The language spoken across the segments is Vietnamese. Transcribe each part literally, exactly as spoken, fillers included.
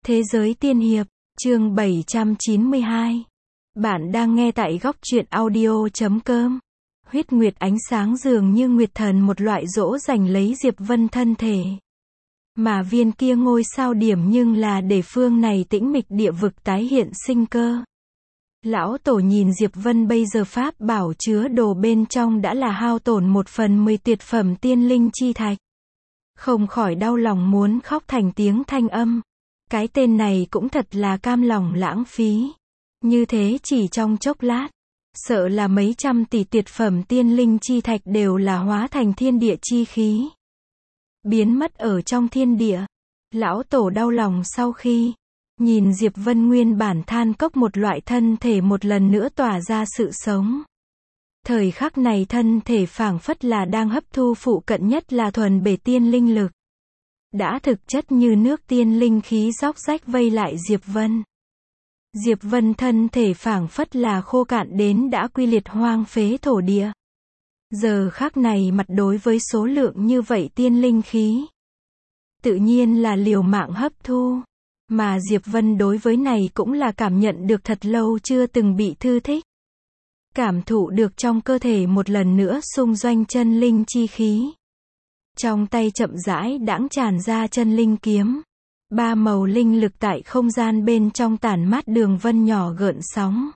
Thế giới tiên hiệp, chương bảy trăm chín mươi hai. Bạn đang nghe tại góc truyện audio chấm com. Huyết nguyệt ánh sáng dường như nguyệt thần một loại dỗ dành lấy Diệp Vân thân thể. Mà viên kia ngôi sao điểm nhưng là để phương này tĩnh mịch địa vực tái hiện sinh cơ. Lão tổ nhìn Diệp Vân bây giờ pháp bảo chứa đồ bên trong đã là hao tổn một phần mười tuyệt phẩm tiên linh chi thạch. Không khỏi đau lòng muốn khóc thành tiếng thanh âm. Cái tên này cũng thật là cam lòng lãng phí. Như thế chỉ trong chốc lát, sợ là mấy trăm tỷ tuyệt phẩm tiên linh chi thạch đều là hóa thành thiên địa chi khí. Biến mất ở trong thiên địa. Lão tổ đau lòng sau khi nhìn Diệp Vân nguyên bản than cốc một loại thân thể một lần nữa tỏa ra sự sống. Thời khắc này thân thể phảng phất là đang hấp thu phụ cận nhất là thuần bể tiên linh lực. Đã thực chất như nước tiên linh khí róc rách vây lại Diệp Vân. Diệp Vân thân thể phảng phất là khô cạn đến đã quy liệt hoang phế thổ địa. Giờ khắc này mặt đối với số lượng như vậy tiên linh khí, tự nhiên là liều mạng hấp thu. Mà Diệp Vân đối với này cũng là cảm nhận được thật lâu chưa từng bị thư thích. Cảm thụ được trong cơ thể một lần nữa xung doanh chân linh chi khí. Trong tay chậm rãi đãng tràn ra chân linh kiếm. Ba màu linh lực tại không gian bên trong tản mát đường vân nhỏ gợn sóng.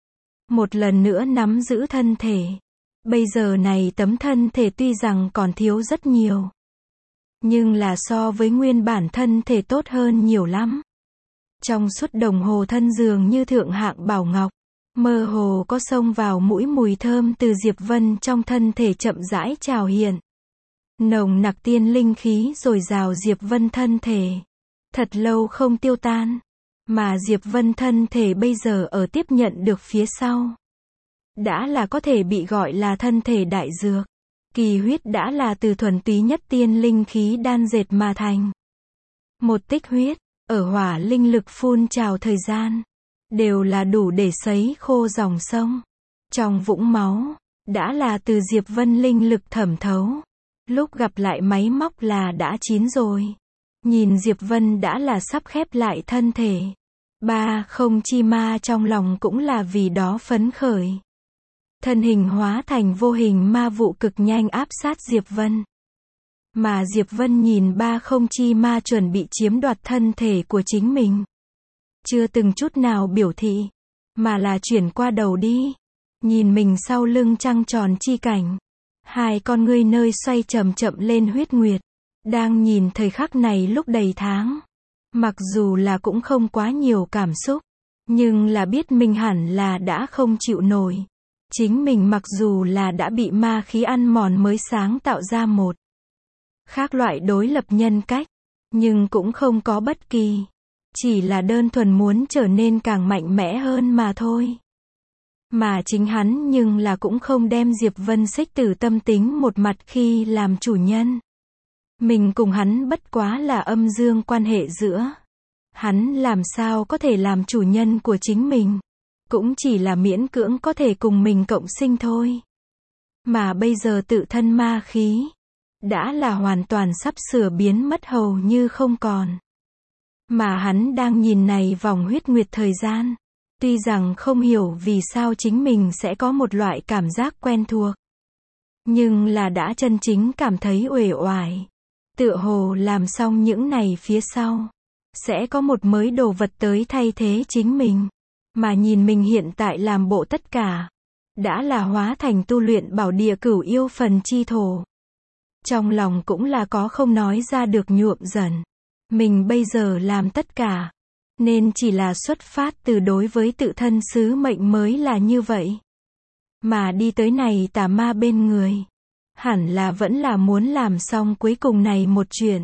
Một lần nữa nắm giữ thân thể. Bây giờ này tấm thân thể tuy rằng còn thiếu rất nhiều. Nhưng là so với nguyên bản thân thể tốt hơn nhiều lắm. Trong suốt đồng hồ thân dường như thượng hạng bảo ngọc. Mơ hồ có xông vào mũi mùi thơm từ Diệp Vân trong thân thể chậm rãi trào hiện. Nồng nặc tiên linh khí rồi rào Diệp Vân thân thể. Thật lâu không tiêu tan. Mà Diệp Vân thân thể bây giờ ở tiếp nhận được phía sau. Đã là có thể bị gọi là thân thể đại dược. Kỳ huyết đã là từ thuần túy nhất tiên linh khí đan dệt mà thành. Một tích huyết, ở hỏa linh lực phun trào thời gian. Đều là đủ để sấy khô dòng sông. Trong vũng máu, đã là từ Diệp Vân linh lực thẩm thấu. Lúc gặp lại máy móc là đã chín rồi. Nhìn Diệp Vân đã là sắp khép lại thân thể. Ba không chi ma trong lòng cũng là vì đó phấn khởi. Thân hình hóa thành vô hình ma vụ cực nhanh áp sát Diệp Vân. Mà Diệp Vân nhìn ba không chi ma chuẩn bị chiếm đoạt thân thể của chính mình. Chưa từng chút nào biểu thị, mà là chuyển qua đầu đi. Nhìn mình sau lưng trăng tròn chi cảnh. Hai con ngươi nơi xoay chậm chậm lên huyết nguyệt. Đang nhìn thời khắc này lúc đầy tháng. Mặc dù là cũng không quá nhiều cảm xúc. Nhưng là biết mình hẳn là đã không chịu nổi. Chính mình mặc dù là đã bị ma khí ăn mòn mới sáng tạo ra một khác loại đối lập nhân cách. Nhưng cũng không có bất kỳ. Chỉ là đơn thuần muốn trở nên càng mạnh mẽ hơn mà thôi. Mà chính hắn nhưng là cũng không đem Diệp Vân xích tử tâm tính một mặt khi làm chủ nhân. Mình cùng hắn bất quá là âm dương quan hệ giữa. Hắn làm sao có thể làm chủ nhân của chính mình. Cũng chỉ là miễn cưỡng có thể cùng mình cộng sinh thôi. Mà bây giờ tự thân ma khí. Đã là hoàn toàn sắp sửa biến mất hầu như không còn. Mà hắn đang nhìn này vòng huyết nguyệt thời gian. Tuy rằng không hiểu vì sao chính mình sẽ có một loại cảm giác quen thuộc. Nhưng là đã chân chính cảm thấy uể oải. Tựa hồ làm xong những này phía sau. Sẽ có một mới đồ vật tới thay thế chính mình. Mà nhìn mình hiện tại làm bộ tất cả. Đã là hóa thành tu luyện bảo địa cửu yêu phần chi thổ. Trong lòng cũng là có không nói ra được nhuộm dần. Mình bây giờ làm tất cả. Nên chỉ là xuất phát từ đối với tự thân sứ mệnh mới là như vậy. Mà đi tới này tà ma bên người. Hẳn là vẫn là muốn làm xong cuối cùng này một chuyện.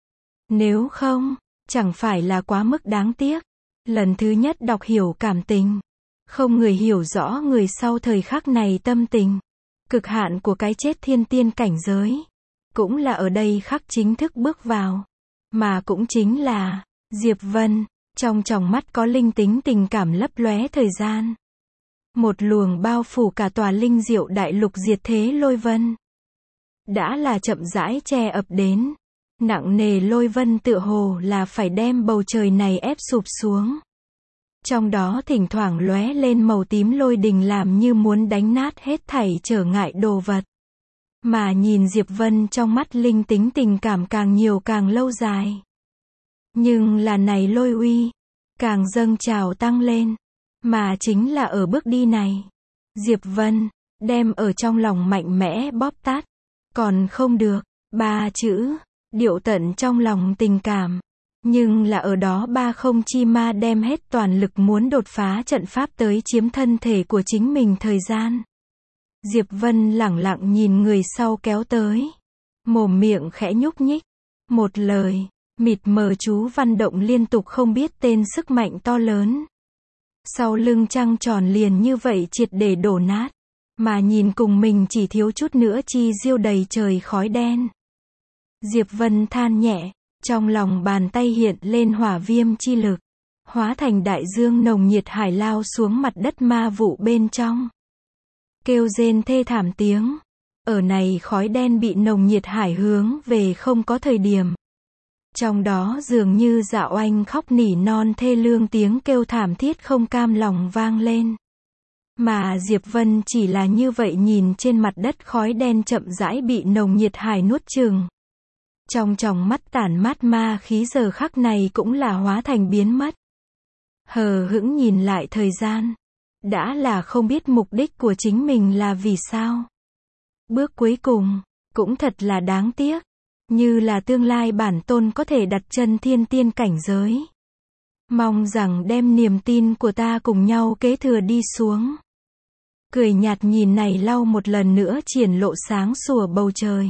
Nếu không, chẳng phải là quá mức đáng tiếc. Lần thứ nhất đọc hiểu cảm tình. Không người hiểu rõ người sau thời khắc này tâm tình. Cực hạn của cái chết thiên tiên cảnh giới. Cũng là ở đây khắc chính thức bước vào. Mà cũng chính là Diệp Vân. Trong tròng mắt có linh tính tình cảm lấp lóe thời gian. Một luồng bao phủ cả tòa linh diệu đại lục diệt thế lôi vân. Đã là chậm rãi che ập đến. Nặng nề lôi vân tựa hồ là phải đem bầu trời này ép sụp xuống. Trong đó thỉnh thoảng lóe lên màu tím lôi đình làm như muốn đánh nát hết thảy trở ngại đồ vật. Mà nhìn Diệp Vân trong mắt linh tính tình cảm càng nhiều càng lâu dài. Nhưng là này lôi uy, càng dâng trào tăng lên. Mà chính là ở bước đi này. Diệp Vân, đem ở trong lòng mạnh mẽ bóp tát. Còn không được, ba chữ, điệu tận trong lòng tình cảm. Nhưng là ở đó ba không chi ma đem hết toàn lực muốn đột phá trận pháp tới chiếm thân thể của chính mình thời gian. Diệp Vân lẳng lặng nhìn người sau kéo tới. Mồm miệng khẽ nhúc nhích. Một lời, mịt mờ chú văn động liên tục không biết tên sức mạnh to lớn. Sau lưng trăng tròn liền như vậy triệt để đổ nát. Mà nhìn cùng mình chỉ thiếu chút nữa chi diêu đầy trời khói đen. Diệp Vân than nhẹ, trong lòng bàn tay hiện lên hỏa viêm chi lực. Hóa thành đại dương nồng nhiệt hải lao xuống mặt đất ma vụ bên trong. Kêu rên thê thảm tiếng. Ở này khói đen bị nồng nhiệt hải hướng về không có thời điểm. Trong đó dường như dạo oanh khóc nỉ non thê lương tiếng kêu thảm thiết không cam lòng vang lên. Mà Diệp Vân chỉ là như vậy nhìn trên mặt đất khói đen chậm rãi bị nồng nhiệt hải nuốt chửng. Trong tròng mắt tản mát ma khí giờ khắc này cũng là hóa thành biến mất. Hờ hững nhìn lại thời gian. Đã là không biết mục đích của chính mình là vì sao. Bước cuối cùng, cũng thật là đáng tiếc. Như là tương lai bản tôn có thể đặt chân thiên tiên cảnh giới. Mong rằng đem niềm tin của ta cùng nhau kế thừa đi xuống. Cười nhạt nhìn này lau một lần nữa triển lộ sáng sủa bầu trời.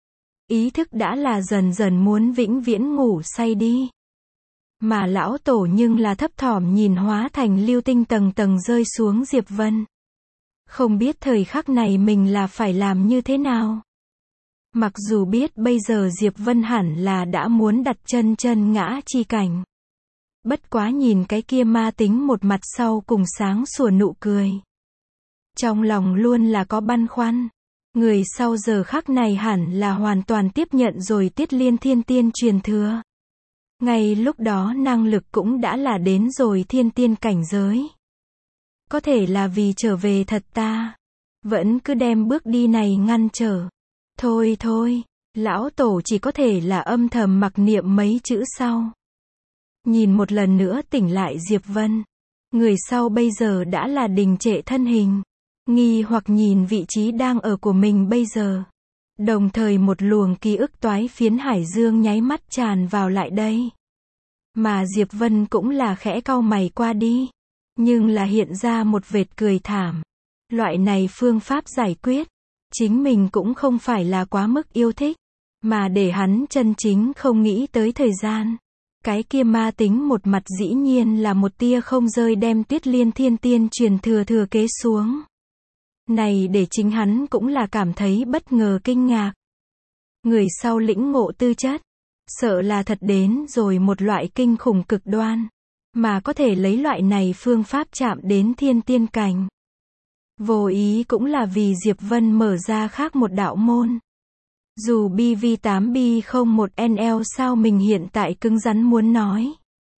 Ý thức đã là dần dần muốn vĩnh viễn ngủ say đi. Mà lão tổ nhưng là thấp thỏm nhìn hóa thành lưu tinh tầng tầng rơi xuống Diệp Vân. Không biết thời khắc này mình là phải làm như thế nào. Mặc dù biết bây giờ Diệp Vân hẳn là đã muốn đặt chân chân ngã chi cảnh. Bất quá nhìn cái kia ma tính một mặt sau cùng sáng sủa nụ cười. Trong lòng luôn là có băn khoăn. Người sau giờ khắc này hẳn là hoàn toàn tiếp nhận rồi Tiết Liên Thiên Tiên truyền thừa. Ngay lúc đó năng lực cũng đã là đến rồi thiên tiên cảnh giới. Có thể là vì trở về thật ta. Vẫn cứ đem bước đi này ngăn trở. Thôi thôi, lão tổ chỉ có thể là âm thầm mặc niệm mấy chữ sau. Nhìn một lần nữa tỉnh lại Diệp Vân. Người sau bây giờ đã là đình trệ thân hình. Nghi hoặc nhìn vị trí đang ở của mình bây giờ. Đồng thời một luồng ký ức toái phiến hải dương nháy mắt tràn vào lại đây. Mà Diệp Vân cũng là khẽ cau mày qua đi. Nhưng là hiện ra một vệt cười thảm. Loại này phương pháp giải quyết. Chính mình cũng không phải là quá mức yêu thích. Mà để hắn chân chính không nghĩ tới thời gian. Cái kia ma tính một mặt dĩ nhiên là một tia không rơi đem Tuyết Liên Thiên Tiên truyền thừa thừa kế xuống. Này để chính hắn cũng là cảm thấy bất ngờ kinh ngạc. Người sau lĩnh ngộ tư chất. Sợ là thật đến rồi một loại kinh khủng cực đoan. Mà có thể lấy loại này phương pháp chạm đến thiên tiên cảnh. Vô ý cũng là vì Diệp Vân mở ra khác một đạo môn. Dù B V tám B không một N L sao mình hiện tại cứng rắn muốn nói.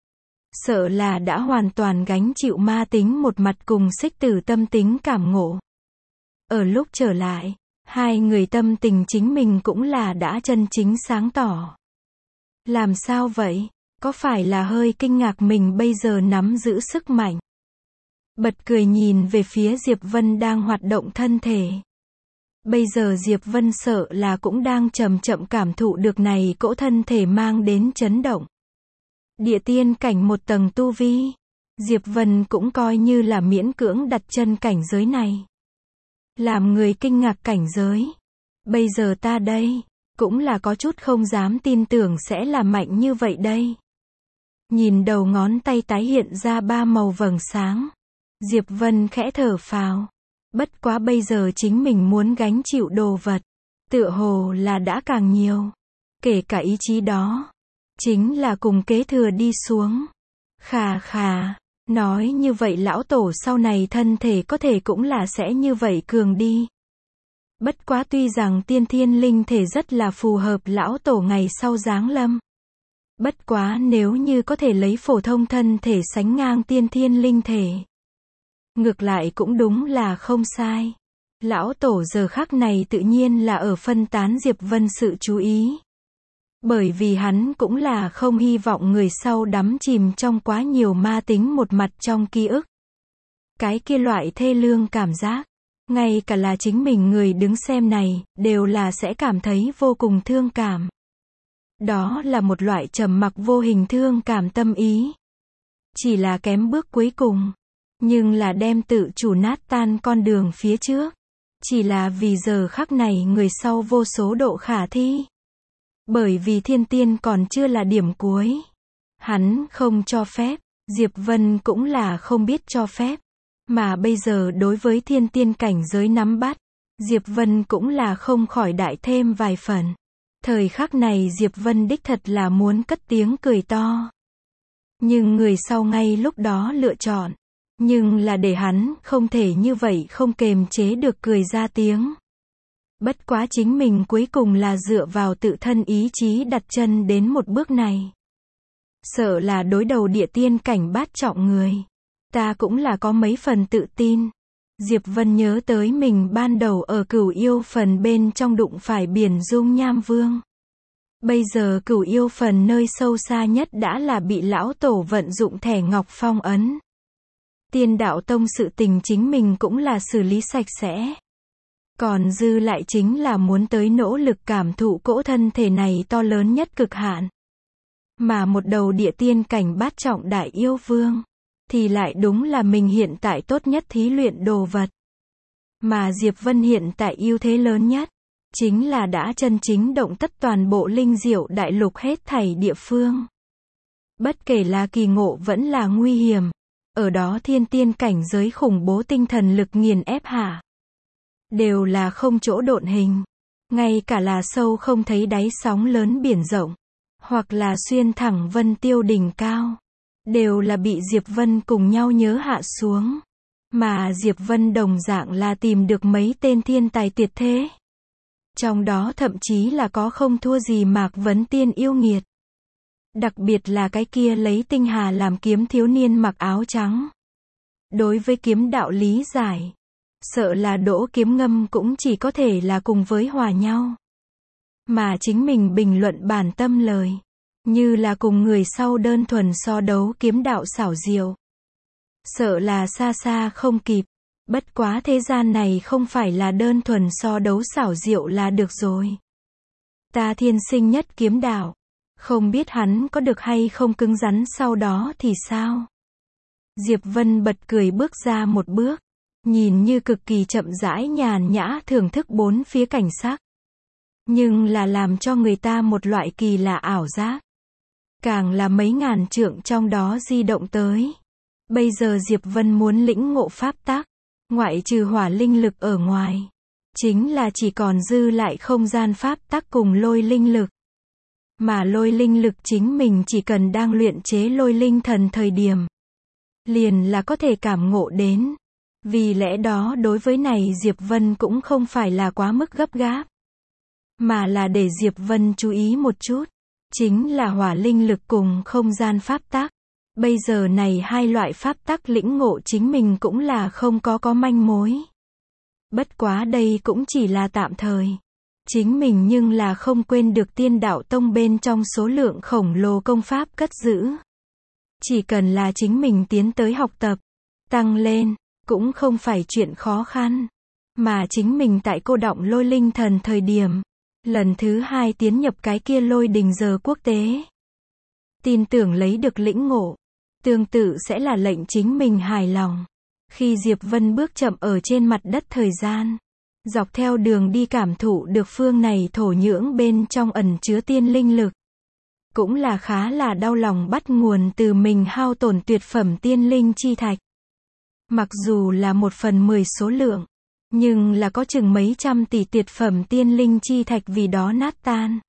Sợ là đã hoàn toàn gánh chịu ma tính một mặt cùng xích tử tâm tính cảm ngộ. Ở lúc trở lại, hai người tâm tình chính mình cũng là đã chân chính sáng tỏ. Làm sao vậy? Có phải là hơi kinh ngạc mình bây giờ nắm giữ sức mạnh? Bật cười nhìn về phía Diệp Vân đang hoạt động thân thể. Bây giờ Diệp Vân sợ là cũng đang chậm chậm cảm thụ được này cỗ thân thể mang đến chấn động. Địa tiên cảnh một tầng tu vi. Diệp Vân cũng coi như là miễn cưỡng đặt chân cảnh giới này. Làm người kinh ngạc cảnh giới. Bây giờ ta đây, cũng là có chút không dám tin tưởng sẽ là mạnh như vậy đây. Nhìn đầu ngón tay tái hiện ra ba màu vầng sáng. Diệp Vân khẽ thở phào. Bất quá bây giờ chính mình muốn gánh chịu đồ vật. Tựa hồ là đã càng nhiều. Kể cả ý chí đó. Chính là cùng kế thừa đi xuống. Khà khà. Nói như vậy lão tổ sau này thân thể có thể cũng là sẽ như vậy cường đi. Bất quá tuy rằng tiên thiên linh thể rất là phù hợp lão tổ ngày sau giáng lâm. Bất quá nếu như có thể lấy phổ thông thân thể sánh ngang tiên thiên linh thể. Ngược lại cũng đúng là không sai. Lão tổ giờ khắc này tự nhiên là ở phân tán Diệp Vân sự chú ý. Bởi vì hắn cũng là không hy vọng người sau đắm chìm trong quá nhiều ma tính một mặt trong ký ức. Cái kia loại thê lương cảm giác, ngay cả là chính mình người đứng xem này, đều là sẽ cảm thấy vô cùng thương cảm. Đó là một loại trầm mặc vô hình thương cảm tâm ý. Chỉ là kém bước cuối cùng, nhưng là đem tự chủ nát tan con đường phía trước. Chỉ là vì giờ khắc này người sau vô số độ khả thi. Bởi vì thiên tiên còn chưa là điểm cuối. Hắn không cho phép, Diệp Vân cũng là không biết cho phép. Mà bây giờ đối với thiên tiên cảnh giới nắm bắt, Diệp Vân cũng là không khỏi đại thêm vài phần. Thời khắc này Diệp Vân đích thật là muốn cất tiếng cười to. Nhưng người sau ngay lúc đó lựa chọn. Nhưng là để hắn không thể như vậy không kềm chế được cười ra tiếng. Bất quá chính mình cuối cùng là dựa vào tự thân ý chí đặt chân đến một bước này. Sợ là đối đầu địa tiên cảnh bát trọng người. Ta cũng là có mấy phần tự tin. Diệp Vân nhớ tới mình ban đầu ở Cửu Yêu Phần bên trong đụng phải biển dung nham vương. Bây giờ Cửu Yêu Phần nơi sâu xa nhất đã là bị lão tổ vận dụng thẻ ngọc phong ấn. Tiên đạo tông sự tình chính mình cũng là xử lý sạch sẽ. Còn dư lại chính là muốn tới nỗ lực cảm thụ cỗ thân thể này to lớn nhất cực hạn. Mà một đầu địa tiên cảnh bát trọng đại yêu vương, thì lại đúng là mình hiện tại tốt nhất thí luyện đồ vật. Mà Diệp Vân hiện tại ưu thế lớn nhất, chính là đã chân chính động tất toàn bộ linh diệu đại lục hết thảy địa phương. Bất kể là kỳ ngộ vẫn là nguy hiểm, ở đó thiên tiên cảnh giới khủng bố tinh thần lực nghiền ép hạ. Đều là không chỗ độn hình. Ngay cả là sâu không thấy đáy sóng lớn biển rộng. Hoặc là xuyên thẳng vân tiêu đỉnh cao. Đều là bị Diệp Vân cùng nhau nhớ hạ xuống. Mà Diệp Vân đồng dạng là tìm được mấy tên thiên tài tuyệt thế. Trong đó thậm chí là có không thua gì Mạc Vấn Tiên yêu nghiệt. Đặc biệt là cái kia lấy tinh hà làm kiếm thiếu niên mặc áo trắng. Đối với kiếm đạo lý giải, sợ là Đỗ Kiếm Ngâm cũng chỉ có thể là cùng với hòa nhau. Mà chính mình bình luận bản tâm lời, như là cùng người sau đơn thuần so đấu kiếm đạo xảo diệu. Sợ là xa xa không kịp. Bất quá thế gian này không phải là đơn thuần so đấu xảo diệu là được rồi. Ta thiên sinh nhất kiếm đạo. Không biết hắn có được hay không cứng rắn sau đó thì sao? Diệp Vân bật cười bước ra một bước. Nhìn như cực kỳ chậm rãi nhàn nhã thưởng thức bốn phía cảnh sắc. Nhưng là làm cho người ta một loại kỳ lạ ảo giác. Càng là mấy ngàn trượng trong đó di động tới. Bây giờ Diệp Vân muốn lĩnh ngộ pháp tắc. Ngoại trừ hỏa linh lực ở ngoài. Chính là chỉ còn dư lại không gian pháp tắc cùng lôi linh lực. Mà lôi linh lực chính mình chỉ cần đang luyện chế lôi linh thần thời điểm. Liền là có thể cảm ngộ đến. Vì lẽ đó đối với này Diệp Vân cũng không phải là quá mức gấp gáp. Mà là để Diệp Vân chú ý một chút. Chính là hỏa linh lực cùng không gian pháp tắc. Bây giờ này hai loại pháp tắc lĩnh ngộ chính mình cũng là không có có manh mối. Bất quá đây cũng chỉ là tạm thời. Chính mình nhưng là không quên được tiên đạo tông bên trong số lượng khổng lồ công pháp cất giữ. Chỉ cần là chính mình tiến tới học tập, tăng lên, cũng không phải chuyện khó khăn. Mà chính mình tại cô đọng lôi linh thần thời điểm, lần thứ hai tiến nhập cái kia lôi đình giờ quốc tế. Tin tưởng lấy được lĩnh ngộ, tương tự sẽ là lệnh chính mình hài lòng. Khi Diệp Vân bước chậm ở trên mặt đất thời gian, dọc theo đường đi cảm thụ được phương này thổ nhưỡng bên trong ẩn chứa tiên linh lực. Cũng là khá là đau lòng bắt nguồn từ mình hao tổn tuyệt phẩm tiên linh chi thạch. Mặc dù là một phần mười số lượng, nhưng là có chừng mấy trăm tỷ tuyệt phẩm tiên linh chi thạch vì đó nát tan.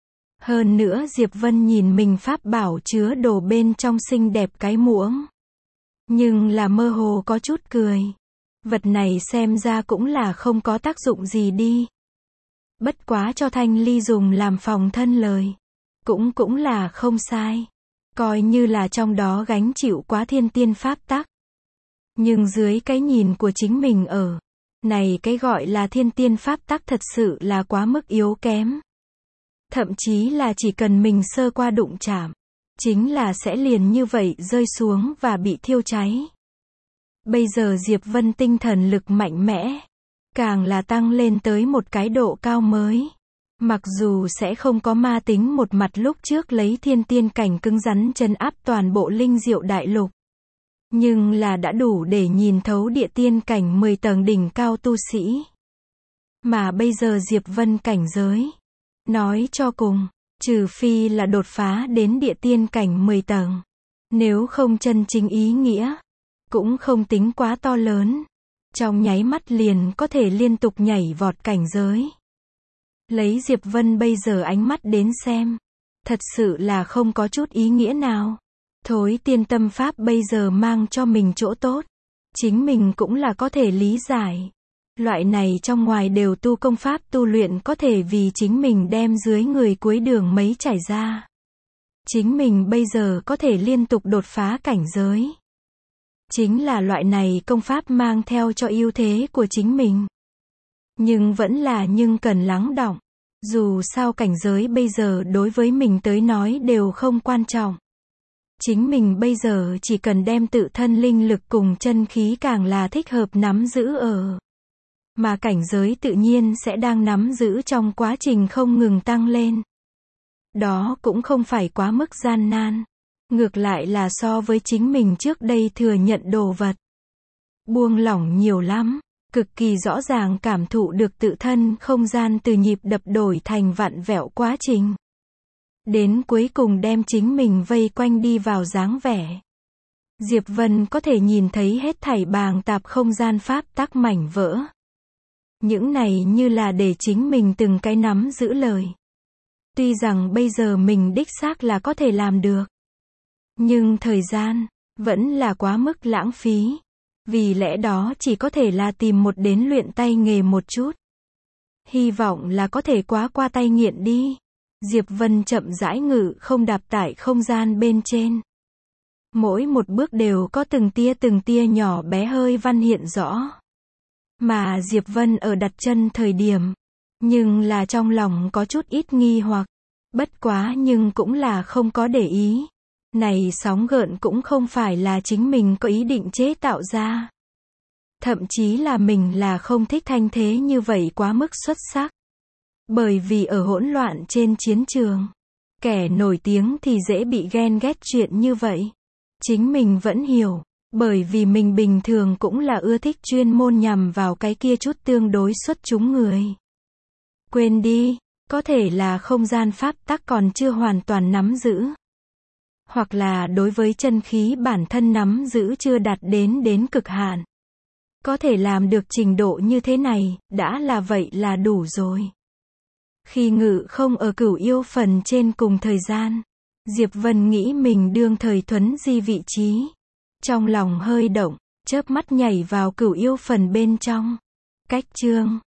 Hơn nữa Diệp Vân nhìn mình pháp bảo chứa đồ bên trong xinh đẹp cái muỗng. Nhưng là mơ hồ có chút cười. Vật này xem ra cũng là không có tác dụng gì đi. Bất quá cho Thanh Ly dùng làm phòng thân lời. Cũng cũng là không sai. Coi như là trong đó gánh chịu quá thiên tiên pháp tắc. Nhưng dưới cái nhìn của chính mình ở. Này cái gọi là thiên tiên pháp tắc thật sự là quá mức yếu kém. Thậm chí là chỉ cần mình sơ qua đụng chạm. Chính là sẽ liền như vậy rơi xuống và bị thiêu cháy. Bây giờ Diệp Vân tinh thần lực mạnh mẽ. Càng là tăng lên tới một cái độ cao mới. Mặc dù sẽ không có ma tính một mặt lúc trước lấy thiên tiên cảnh cứng rắn trấn áp toàn bộ linh diệu đại lục. Nhưng là đã đủ để nhìn thấu địa tiên cảnh mười tầng đỉnh cao tu sĩ. Mà bây giờ Diệp Vân cảnh giới. Nói cho cùng, trừ phi là đột phá đến địa tiên cảnh mười tầng. Nếu không chân chính ý nghĩa, cũng không tính quá to lớn. Trong nháy mắt liền có thể liên tục nhảy vọt cảnh giới. Lấy Diệp Vân bây giờ ánh mắt đến xem. Thật sự là không có chút ý nghĩa nào. Thối tiên tâm pháp bây giờ mang cho mình chỗ tốt. Chính mình cũng là có thể lý giải. Loại này trong ngoài đều tu công pháp tu luyện có thể vì chính mình đem dưới người cuối đường mấy trải ra. Chính mình bây giờ có thể liên tục đột phá cảnh giới. Chính là loại này công pháp mang theo cho ưu thế của chính mình. Nhưng vẫn là nhưng cần lắng đọng. Dù sao cảnh giới bây giờ đối với mình tới nói đều không quan trọng. Chính mình bây giờ chỉ cần đem tự thân linh lực cùng chân khí càng là thích hợp nắm giữ ở. Mà cảnh giới tự nhiên sẽ đang nắm giữ trong quá trình không ngừng tăng lên. Đó cũng không phải quá mức gian nan. Ngược lại là so với chính mình trước đây thừa nhận đồ vật. Buông lỏng nhiều lắm. Cực kỳ rõ ràng cảm thụ được tự thân không gian từ nhịp đập đổi thành vặn vẹo quá trình. Đến cuối cùng đem chính mình vây quanh đi vào dáng vẻ. Diệp Vân có thể nhìn thấy hết thảy bàng tạp không gian pháp tắc mảnh vỡ. Những này như là để chính mình từng cái nắm giữ lời. Tuy rằng bây giờ mình đích xác là có thể làm được. Nhưng thời gian, vẫn là quá mức lãng phí. Vì lẽ đó chỉ có thể là tìm một đến luyện tay nghề một chút. Hy vọng là có thể quá qua tay nghiện đi. Diệp Vân chậm rãi ngự không đạp tại không gian bên trên. Mỗi một bước đều có từng tia từng tia nhỏ bé hơi văn hiện rõ. Mà Diệp Vân ở đặt chân thời điểm. Nhưng là trong lòng có chút ít nghi hoặc. Bất quá nhưng cũng là không có để ý. Này sóng gợn cũng không phải là chính mình có ý định chế tạo ra. Thậm chí là mình là không thích thanh thế như vậy quá mức xuất sắc. Bởi vì ở hỗn loạn trên chiến trường, kẻ nổi tiếng thì dễ bị ghen ghét chuyện như vậy. Chính mình vẫn hiểu, bởi vì mình bình thường cũng là ưa thích chuyên môn nhằm vào cái kia chút tương đối xuất chúng người. Quên đi, có thể là không gian pháp tắc còn chưa hoàn toàn nắm giữ. Hoặc là đối với chân khí bản thân nắm giữ chưa đạt đến đến cực hạn. Có thể làm được trình độ như thế này, đã là vậy là đủ rồi. Khi ngự không ở cửu yêu phần trên cùng thời gian, Diệp Vân nghĩ mình đương thời thuấn di vị trí. Trong lòng hơi động, chớp mắt nhảy vào cửu yêu phần bên trong. Cách chương